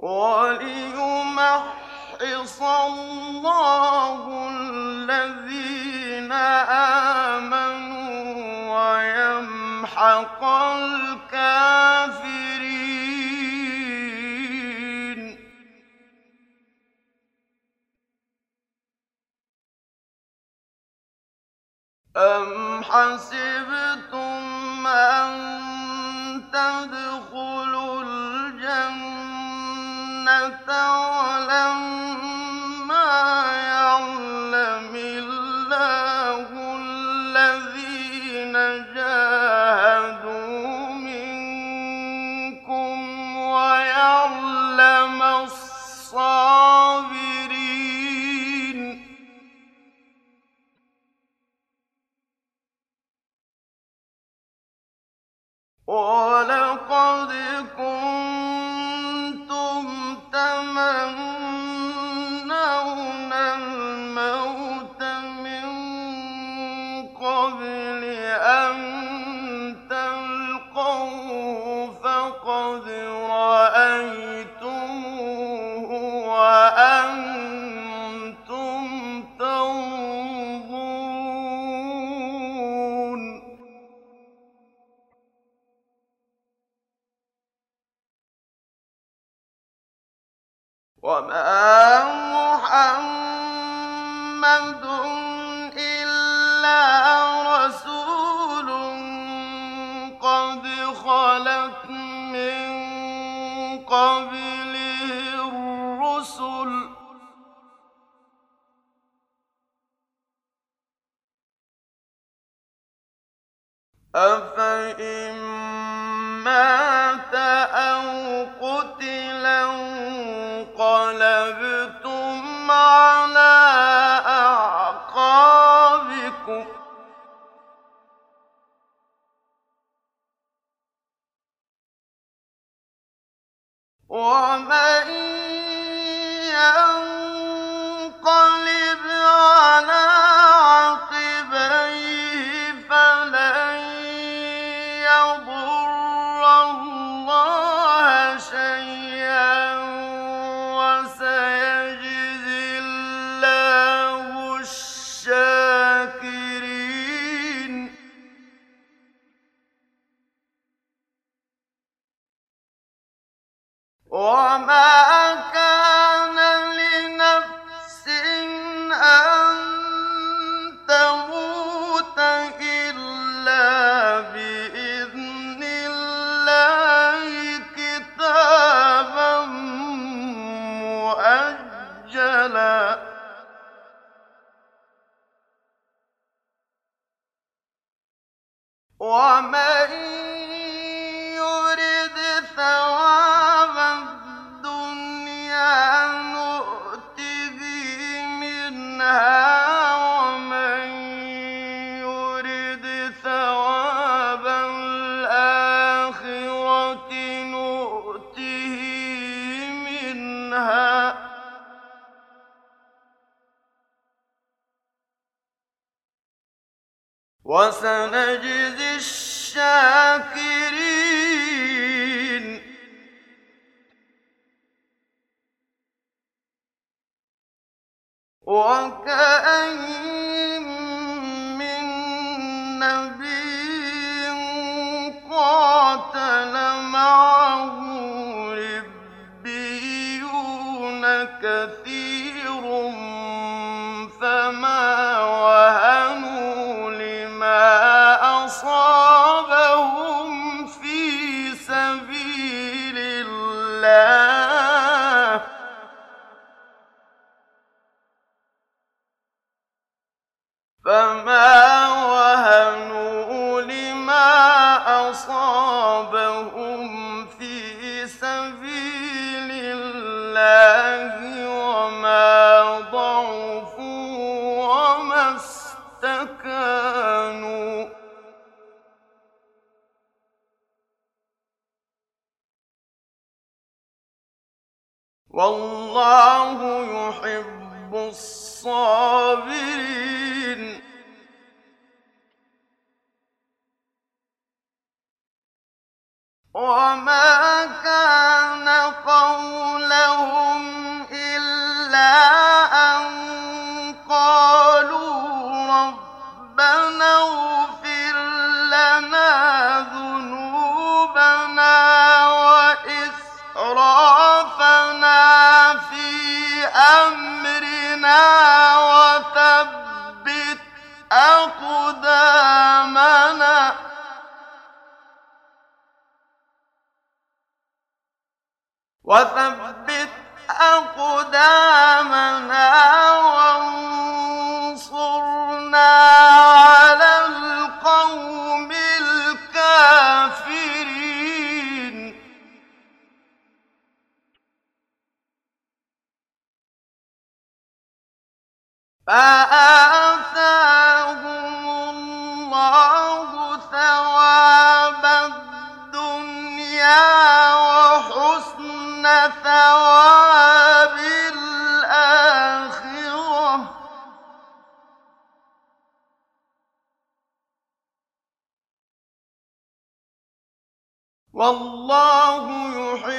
وَلِيُمَحِّصَ اللَّهُ الَّذِينَ آمَنُوا وَيَمْحَقَ الْكَافِرِينَ. أَمْ حَسِبْتُمْ أَن تَدْخُلُوا الْجَنَّةَ وَلَمَّا يَعْلَمِ اللَّهُ الَّذِينَ جَاهَدُوا مِنكُمْ وَيَعْلَمَ الصَّابِرِينَ. وَلَقَدْ كُنتُمْ تَمَنَّوْنَ الْمَوْتَ مِن قَبْلِ أَن تَلْقَوْهُ فَقَدْ رَأَيْتُمُوهُ وَأَنتُمْ تَنظُرُونَ. وَمَا مُحَمَّدٌ إِلَّا رَسُولٌ قَدْ خَلَتْ مِن قَبْلِهِ الرُّسُلُ ۚ أَفَإِن مَّاتَ أَوْ قُتِلَ انقَلَبْتُمْ عَلَىٰ أَعْقَابِكُمْ ۚ وَمَن يَنقَلِبْ عَلَىٰ عَقِبَيْهِ فَلَن يَضُرَّ اللَّهَ شَيْئًا ۗ وَسَيَجْزِي اللَّهُ الشَّاكِرِينَ. وَمَا كَانَ لِنَفْسٍ أَن تَمُوتَ إِلَّا بِإِذْنِ اللَّهِ كِتَابًا مُّؤَجَّلًا ۗ وَمَن يُرِدْ ثَوَابَ الدُّنْيَا نُؤْتِ بِهِ مِنْهَا ۖ وَمَن يُرِدْ ثَوَابَ الْآخِرَةِ نُؤْتِهِ مِنْهَا ۖ وَسَنَجْزِي الشَّاكِرِينَ. وَكَأَيِّن مِّن نَّبِيٍّ قَاتَلَ مَعَهُ رِبِّيُّونَ كَثِيرٌ فَمَا وَهَنُوا لِمَا أَصَابَهُمْ فِي سَبِيلِ اللَّهِ ۖ وَمَا ضَعُفُوا وَمَا اسْتَكَانُوا ۗ وَاللَّهُ يُحِبُّ الصَّابِرِينَ. وَمَا كَانَ قَوْلَ وثبت أقدامنا وانصرنا على القوم الكافرين فآتاهم الله ثواب الدنيا وحسن ثواب الآخرة والله يحب